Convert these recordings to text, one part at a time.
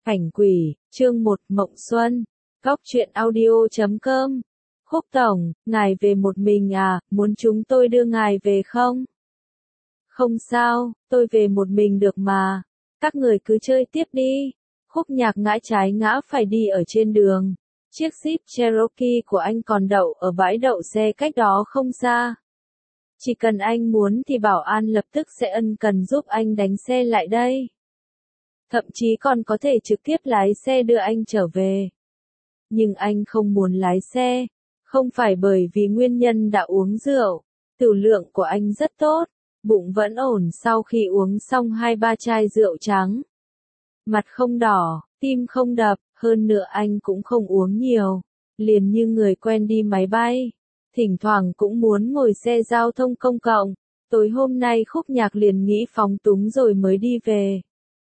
Ảnh quỷ, chương 1 Mộng Xuân, Góc truyện audio.com. Khúc tổng, ngài về một mình à, muốn chúng tôi đưa ngài về không? Không sao, tôi về một mình được mà. Các người cứ chơi tiếp đi. Khúc Nhạc ngã trái ngã phải đi ở trên đường. Chiếc Jeep Cherokee của anh còn đậu ở bãi đậu xe cách đó không xa. Chỉ cần anh muốn thì bảo an lập tức sẽ ân cần giúp anh đánh xe lại đây. Thậm chí còn có thể trực tiếp lái xe đưa anh trở về. Nhưng anh không muốn lái xe, không phải bởi vì nguyên nhân đã uống rượu, tửu lượng của anh rất tốt, bụng vẫn ổn sau khi uống xong 2-3 chai rượu trắng. Mặt không đỏ, tim không đập, hơn nữa anh cũng không uống nhiều, liền như người quen đi máy bay, thỉnh thoảng cũng muốn ngồi xe giao thông công cộng. Tối hôm nay Khúc Nhạc liền nghĩ phóng túng rồi mới đi về.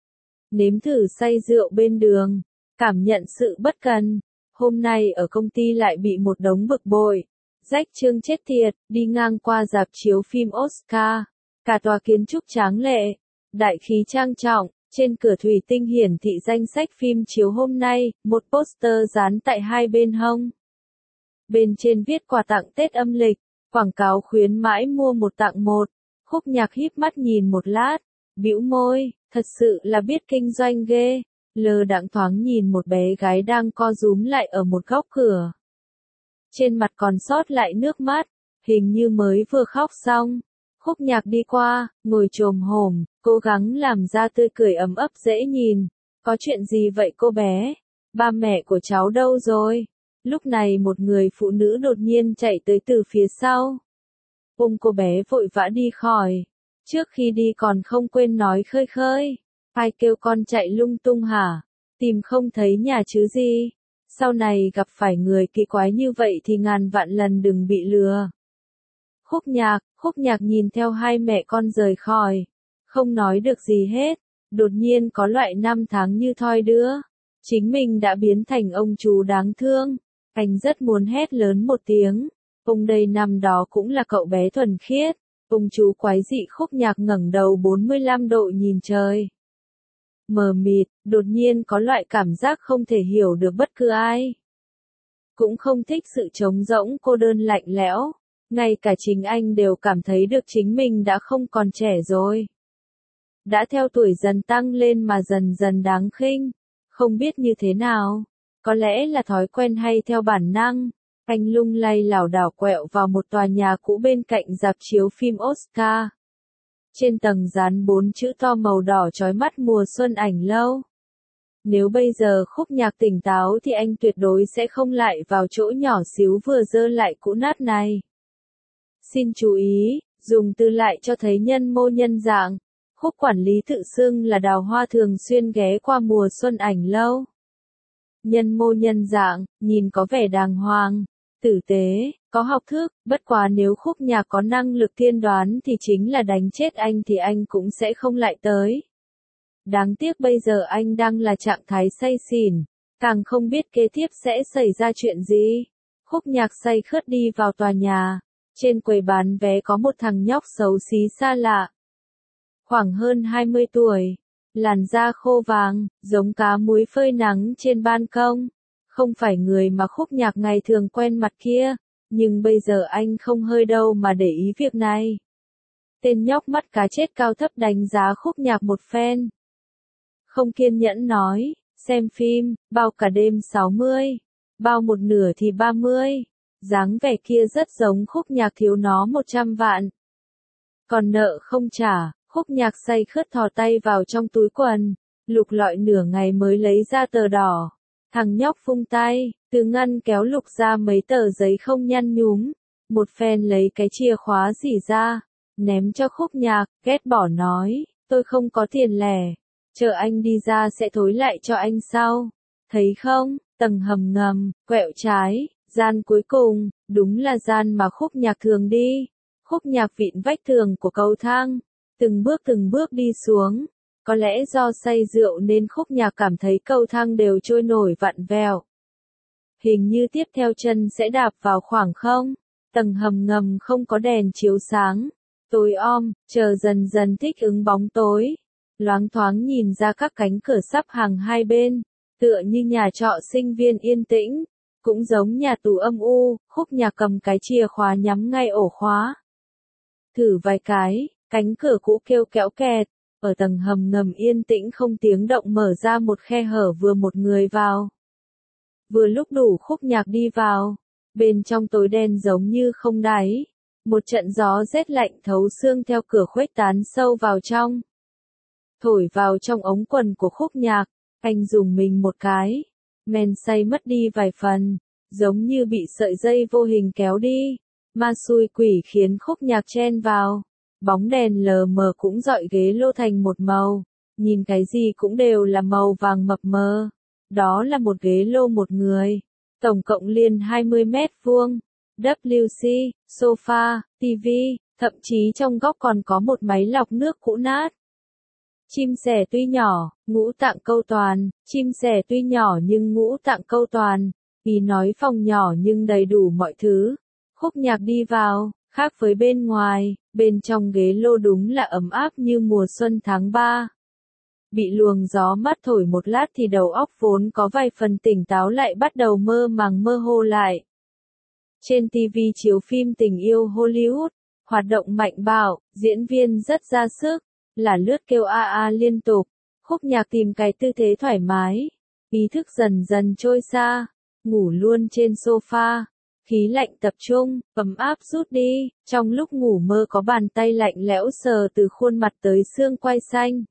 Nếm thử say rượu bên đường, cảm nhận sự bất cần. Hôm nay ở công ty lại bị một đống bực bội. Rách chương chết tiệt, đi ngang qua rạp chiếu phim Oscar. Cả tòa kiến trúc tráng lệ, đại khí trang trọng, trên cửa thủy tinh hiển thị danh sách phim chiếu hôm nay, một poster dán tại hai bên hông. Bên trên viết quà tặng Tết âm lịch, quảng cáo khuyến mãi mua một tặng một. Khúc Nhạc híp mắt nhìn một lát, bĩu môi, thật sự là biết kinh doanh ghê. Lơ đãng thoáng nhìn một bé gái đang co rúm lại ở một góc cửa. Trên mặt còn sót lại nước mắt, hình như mới vừa khóc xong. Khúc Nhạc đi qua, ngồi chồm hổm, cố gắng làm ra tươi cười ấm ấp dễ nhìn. Có chuyện gì vậy cô bé? Ba mẹ của cháu đâu rồi? Lúc này một người phụ nữ đột nhiên chạy tới từ phía sau. Ôm cô bé vội vã đi khỏi. Trước khi đi còn không quên nói khơi khơi. Ai kêu con chạy lung tung hả? Tìm không thấy nhà chứ gì? Sau này gặp phải người kỳ quái như vậy thì ngàn vạn lần đừng bị lừa. Khúc Nhạc nhìn theo hai mẹ con rời khỏi. Không nói được gì hết. Đột nhiên có loại năm tháng như thoi đưa. Chính mình đã biến thành ông chú đáng thương. Anh rất muốn hét lớn một tiếng. Ông đây năm đó cũng là cậu bé thuần khiết. Ông chú quái dị. Khúc Nhạc ngẩng đầu 45 độ nhìn trời. Mờ mịt, đột nhiên có loại cảm giác không thể hiểu được bất cứ ai. Cũng không thích sự trống rỗng cô đơn lạnh lẽo. Ngay cả chính anh đều cảm thấy được chính mình đã không còn trẻ rồi. Đã theo tuổi dần tăng lên mà dần dần đáng khinh. Không biết như thế nào. Có lẽ là thói quen hay theo bản năng. Anh lung lay lảo đảo quẹo vào một tòa nhà cũ bên cạnh rạp chiếu phim Oscar. Trên tầng dán 4 chữ to màu đỏ chói mắt mùa xuân ảnh lâu. Nếu bây giờ Khúc Nhạc tỉnh táo thì anh tuyệt đối sẽ không lại vào chỗ nhỏ xíu vừa dơ lại cũ nát này. Xin chú ý, dùng từ lại cho thấy nhân mô nhân dạng. Khúc quản lý tự xưng là Đào Hoa thường xuyên ghé qua mùa xuân ảnh lâu. Nhân mô nhân dạng, nhìn có vẻ đàng hoàng, tử tế, có học thức, bất quá nếu Khúc Nhạc có năng lực tiên đoán thì chính là đánh chết anh thì anh cũng sẽ không lại tới. Đáng tiếc bây giờ anh đang là trạng thái say xỉn, càng không biết kế tiếp sẽ xảy ra chuyện gì. Khúc Nhạc say khướt đi vào tòa nhà, trên quầy bán vé có một thằng nhóc xấu xí xa lạ. Khoảng hơn 20 tuổi, làn da khô vàng, giống cá muối phơi nắng trên ban công. Không phải người mà Khúc Nhạc ngày thường quen mặt kia, nhưng bây giờ anh không hơi đâu mà để ý việc này. Tên nhóc mắt cá chết cao thấp đánh giá Khúc Nhạc một phen. Không kiên nhẫn nói, xem phim, bao cả đêm 60, bao một nửa thì 30. Dáng vẻ kia rất giống Khúc Nhạc thiếu nó 100 vạn. Còn nợ không trả, Khúc Nhạc say khướt thò tay vào trong túi quần, lục lọi nửa ngày mới lấy ra tờ đỏ. Thằng nhóc phung tay, từ ngăn kéo lục ra mấy tờ giấy không nhăn nhúm, một phen lấy cái chìa khóa xỉ ra, ném cho Khúc Nhạc, ghét bỏ nói, tôi không có tiền lẻ, chờ anh đi ra sẽ thối lại cho anh sau. Thấy không, tầng hầm ngầm, quẹo trái, gian cuối cùng, đúng là gian mà Khúc Nhạc thường đi. Khúc Nhạc vịn vách tường của cầu thang, từng bước đi xuống. Có lẽ do say rượu nên Khúc Nhạc cảm thấy cầu thang đều trôi nổi vặn vẹo. Hình như tiếp theo chân sẽ đạp vào khoảng không. Tầng hầm ngầm không có đèn chiếu sáng. Tối om, chờ dần dần thích ứng bóng tối. Loáng thoáng nhìn ra các cánh cửa sắp hàng hai bên. Tựa như nhà trọ sinh viên yên tĩnh, cũng giống nhà tù âm u, Khúc Nhạc cầm cái chìa khóa nhắm ngay ổ khóa. Thử vài cái, cánh cửa cũ kêu kéo kẹt, ở tầng hầm ngầm yên tĩnh không tiếng động mở ra một khe hở vừa một người vào. Vừa lúc đủ Khúc Nhạc đi vào, bên trong tối đen giống như không đáy, một trận gió rét lạnh thấu xương theo cửa khuếch tán sâu vào trong. Thổi vào trong ống quần của Khúc Nhạc, anh dùng mình một cái, men say mất đi vài phần, giống như bị sợi dây vô hình kéo đi, ma xui quỷ khiến Khúc Nhạc chen vào. Bóng đèn lờ mờ cũng dọi ghế lô thành một màu, nhìn cái gì cũng đều là màu vàng mập mờ. Đó là một ghế lô một người, tổng cộng liền 20 mét vuông, WC, sofa, TV, thậm chí trong góc còn có một máy lọc nước cũ nát. Chim sẻ tuy nhỏ, ngũ tạng câu toàn, chim sẻ tuy nhỏ nhưng ngũ tạng câu toàn, vì nói phòng nhỏ nhưng đầy đủ mọi thứ. Khúc Nhạc đi vào, khác với bên ngoài, bên trong ghế lô đúng là ấm áp như mùa xuân tháng 3. Bị luồng gió mát thổi một lát thì đầu óc vốn có vài phần tỉnh táo lại bắt đầu mơ màng mơ hồ lại. Trên TV chiếu phim tình yêu Hollywood, hoạt động mạnh bạo, diễn viên rất ra sức, là lướt kêu a a liên tục. Khúc Nhạc tìm cái tư thế thoải mái, ý thức dần dần trôi xa, ngủ luôn trên sofa. Khí lạnh tập trung, ấm áp rút đi, trong lúc ngủ mơ có bàn tay lạnh lẽo sờ từ khuôn mặt tới xương quai xanh.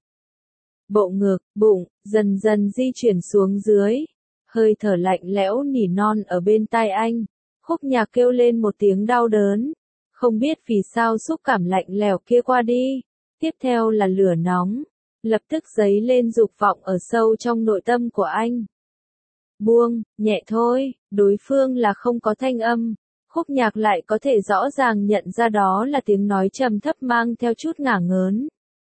Bộ ngực, bụng, dần dần di chuyển xuống dưới, hơi thở lạnh lẽo nỉ non ở bên tai anh. Khúc Nhạc kêu lên một tiếng đau đớn, không biết vì sao xúc cảm lạnh lẽo kia qua đi. Tiếp theo là lửa nóng, lập tức dấy lên dục vọng ở sâu trong nội tâm của anh. Buông, nhẹ thôi, đối phương là không có thanh âm, Khúc Nhạc lại có thể rõ ràng nhận ra đó là tiếng nói trầm thấp mang theo chút ngả ngớn.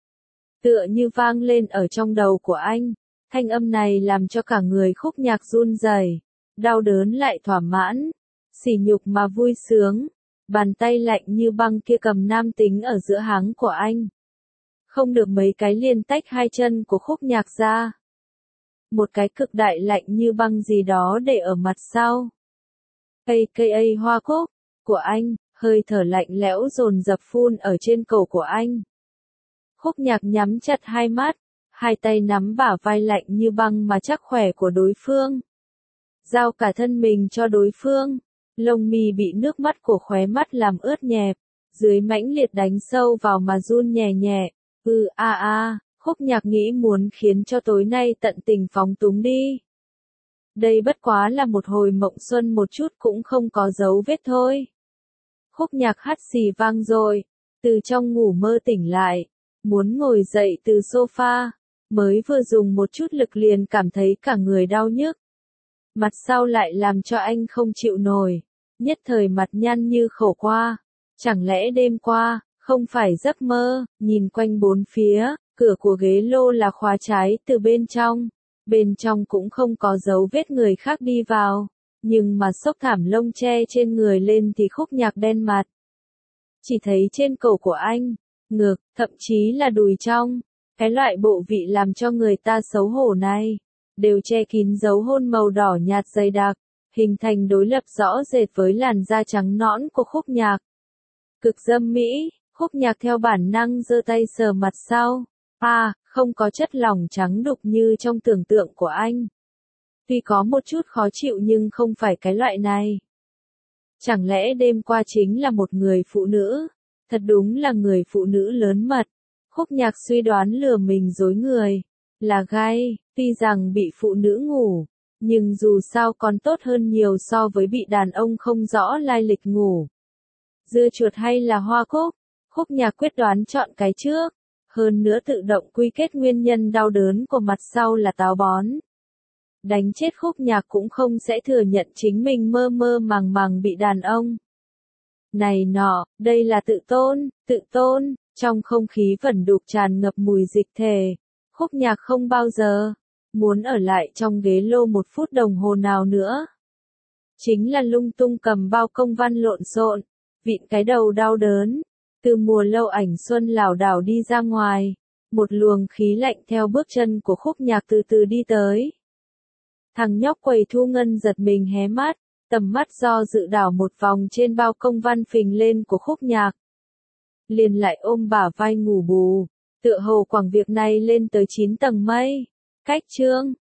Tựa như vang lên ở trong đầu của anh, thanh âm này làm cho cả người Khúc Nhạc run rẩy, đau đớn lại thỏa mãn, sỉ nhục mà vui sướng, bàn tay lạnh như băng kia cầm nam tính ở giữa háng của anh. Không được mấy cái liền tách hai chân của Khúc Nhạc ra. Một cái cực đại lạnh như băng gì đó để ở mặt sau. AKA hoa cúc của anh, hơi thở lạnh lẽo dồn dập phun ở trên cổ của anh. Khúc Nhạc nhắm chặt hai mắt, hai tay nắm bả vai lạnh như băng mà chắc khỏe của đối phương. Giao cả thân mình cho đối phương, lông mi bị nước mắt của khóe mắt làm ướt nhẹp, dưới mãnh liệt đánh sâu vào mà run nhẹ nhẹ. Khúc Nhạc nghĩ muốn khiến cho tối nay tận tình phóng túng đi. Đây bất quá là một hồi mộng xuân một chút cũng không có dấu vết thôi. Khúc Nhạc hắt xì vang rồi, từ trong ngủ mơ tỉnh lại, muốn ngồi dậy từ sofa, mới vừa dùng một chút lực liền cảm thấy cả người đau nhức. Mặt sau lại làm cho anh không chịu nổi, nhất thời mặt nhăn như khổ qua. Chẳng lẽ đêm qua, không phải giấc mơ, nhìn quanh bốn phía, cửa của ghế lô là khóa trái từ bên trong cũng không có dấu vết người khác đi vào, nhưng mà xốc thảm lông che trên người lên thì Khúc Nhạc đen mặt. Chỉ thấy trên cổ của anh, ngực, thậm chí là đùi trong, cái loại bộ vị làm cho người ta xấu hổ này, đều che kín dấu hôn màu đỏ nhạt dày đặc, hình thành đối lập rõ rệt với làn da trắng nõn của Khúc Nhạc. Cực dâm mỹ, Khúc Nhạc theo bản năng giơ tay sờ mặt sau. Không có chất lỏng trắng đục như trong tưởng tượng của anh. Tuy có một chút khó chịu nhưng không phải cái loại này. Chẳng lẽ đêm qua chính là một người phụ nữ? Thật đúng là người phụ nữ lớn mật. Khúc Nhạc suy đoán lừa mình dối người. Là gay, tuy rằng bị phụ nữ ngủ, nhưng dù sao còn tốt hơn nhiều so với bị đàn ông không rõ lai lịch ngủ. Dưa chuột hay là hoa cúc? Khúc Nhạc quyết đoán chọn cái trước. Hơn nữa tự động quy kết nguyên nhân đau đớn của mặt sau là táo bón. Đánh chết Khúc Nhạc cũng không sẽ thừa nhận chính mình mơ mơ màng màng bị đàn ông này nọ, đây là tự tôn, trong không khí vẩn đục tràn ngập mùi dịch thể. Khúc Nhạc không bao giờ muốn ở lại trong ghế lô một phút đồng hồ nào nữa. Chính là lung tung cầm bao công văn lộn xộn, vịn cái đầu đau đớn. Từ mùa lâu ảnh xuân lảo đảo đi ra ngoài, một luồng khí lạnh theo bước chân của Khúc Nhạc từ từ đi tới. Thằng nhóc quầy thu ngân giật mình hé mắt, tầm mắt do dự đảo một vòng trên bao công văn phình lên của khúc nhạc. Liền lại ôm bả vai ngủ bù, tựa hồ quẳng việc này lên tới 9 tầng mây. Cách chương